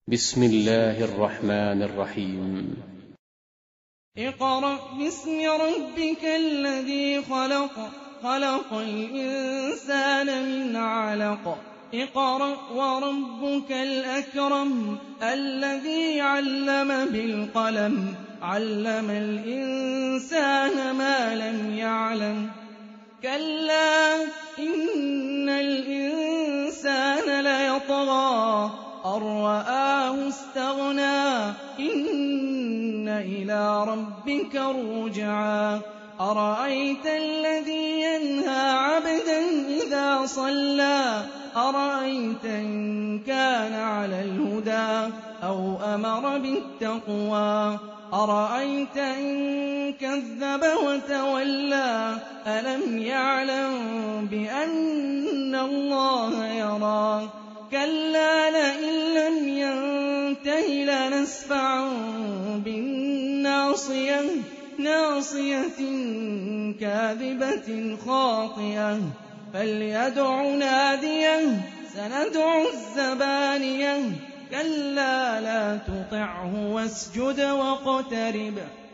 بسم الله الرحمن الرحيم. اقرأ باسم ربك الذي خلق خلق الإنسان من علق اقرأ وربك الأكرم الذي علم بالقلم علم الإنسان ما لم يعلم كلا إن الإنسان ليطغى أن رآه استغنى إن إلى ربك الرجعى أرأيت الذي ينهى عبدا إذا صلى أرأيت إن كان على الهدى أو أمر بالتقوى أرأيت إن كذب وتولى ألم يعلم بأن الله يرى كلا لئن لم ينته لنسفعا بالناصية ناصية كاذبة خاطئة فليدع ناديه سندع الزبانية كلا لا تطعه واسجد واقترب